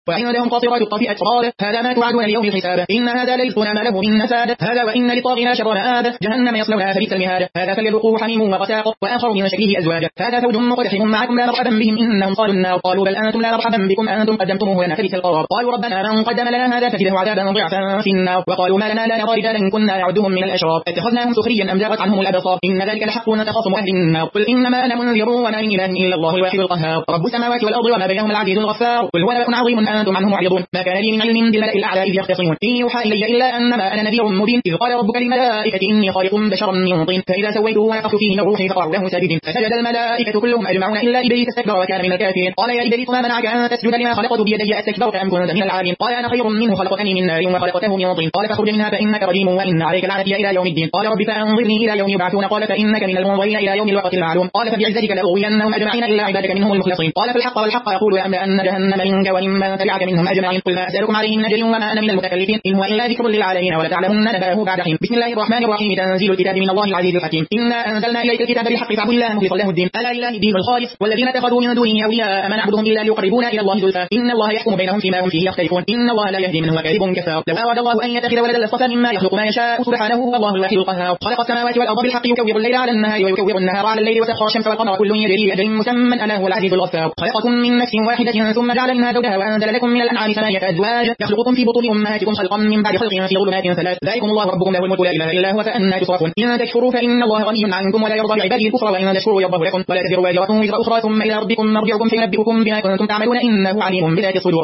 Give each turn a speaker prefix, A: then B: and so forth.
A: وعندهم قاصرات الطرف أتراب هذا ما توعدون ليوم الحساب إن هذا لرزقنا ما له من نفاد هذا وإن للطاغين شر مآب جهنم يصلونها فبئس المهاد هذا فليذوقوه حميم وغساق وآخر من شكله أزواج هذا زوج مقتحم معكم لا مرحبا بهم إنهم قالوا النار قالوا بل أنتم لا مرحبا بكم أنتم قدمتموه لنا فبئس القرار قالوا ربنا من قدم لنا هذا فزده عذابا ضعفا في النار وقالوا ما لنا لا نرى رجالا كنا نعدهم من الأشرار اتخذناهم سخريا أم زاغت عنهم الأبصار إن ذلك لحق نتخاصم أهل النار قل إنما أنا منذر وما من إله إلا الله الواحد القهار رب السماوات والأرض وما بينهما العزيز الغفار قل هو نبأ عظيم أنتم عنه معرضون ما كان لي من علم بالملأ الأعلى إذ يختصمون إن يوحى إلي إلا أنما أنا نذير مبين إذ قال ربك للملائكة إني خالق بشرا من طين فإذا سويته ونفخت فيه من روحي فقعوا له ساجدين فسجد الملائكة كلهم أجمعون إلا إبليس استكبر وكان من الكافرين قال يا إبليس ما منعك أن تسجد لما خلقت بيدي أستكبرت أم كنت من العالين قال أنا خير منه خلقتني من نار وخلقته من طين قال فاخرج منها فإنك رجيم وإن عليك لعنتي إلى يوم الدين قال رب فأنظرني إلى يوم يبعثون قال فإنك من المنظرين إلى يوم الوقت المعلوم قال فبعزتك لأغوينهم أجمعين إلا عبادك منهم المخلصين قال فالحق والحق أقول لأملأن جهنم منك وممن تبعك منهم أجمعين قل ما أسألكم عليه من أجر وما أنا من المتكلفين إن هو إلا ذكر للعالمين ولتعلمن نبأه بعد حين بسم الله الرحمن الرحيم تنزيل الكتاب من الله العزيز الحكيم إنا أنزلنا إليك الكتاب بالحق فاعبد الله مخلصا له الدين ألا لله الدين الخالص والذين اتخذوا من دونه أولياء ما نعبدهم إلا ليقربونا إلى الله زلفى إن الله يحكم بينهم فيما هم فيه يختلفون إن الله لا يهدي من هو كاذب كفار لو أراد الله أن يتخذ ولدا لاصطفى مما يخلق ما يشاء سبحانه والله الواحد القهار خلق السماوات والأرض بالحق يكور الليل على النهار ويكور النهار على الليل وسخر الشمس والقمر كل يجري لأجل مسمى ألا هو العزيز الغفار خلقكم من نفس واحدة ثم جعل منها زوجها وأنزل لكم من الأنعام ثمانية أزواج يخلقكم في بطون أمهاتكم خلقا من بعد خلق في ظلمات ثلاث ذلكم الله ربكم له الملك لا إله إلا هو فأنى تصرفون إن تكفروا فإن الله غني عنكم ولا يرضى لعباده الكفر وإن تشكروا يرضه لكم ولا تزر واجرة وزر أخرى ثم إلى ربكم مرجعكم فينبئكم بما كنتم تعملون إنه عليم بذات الصدور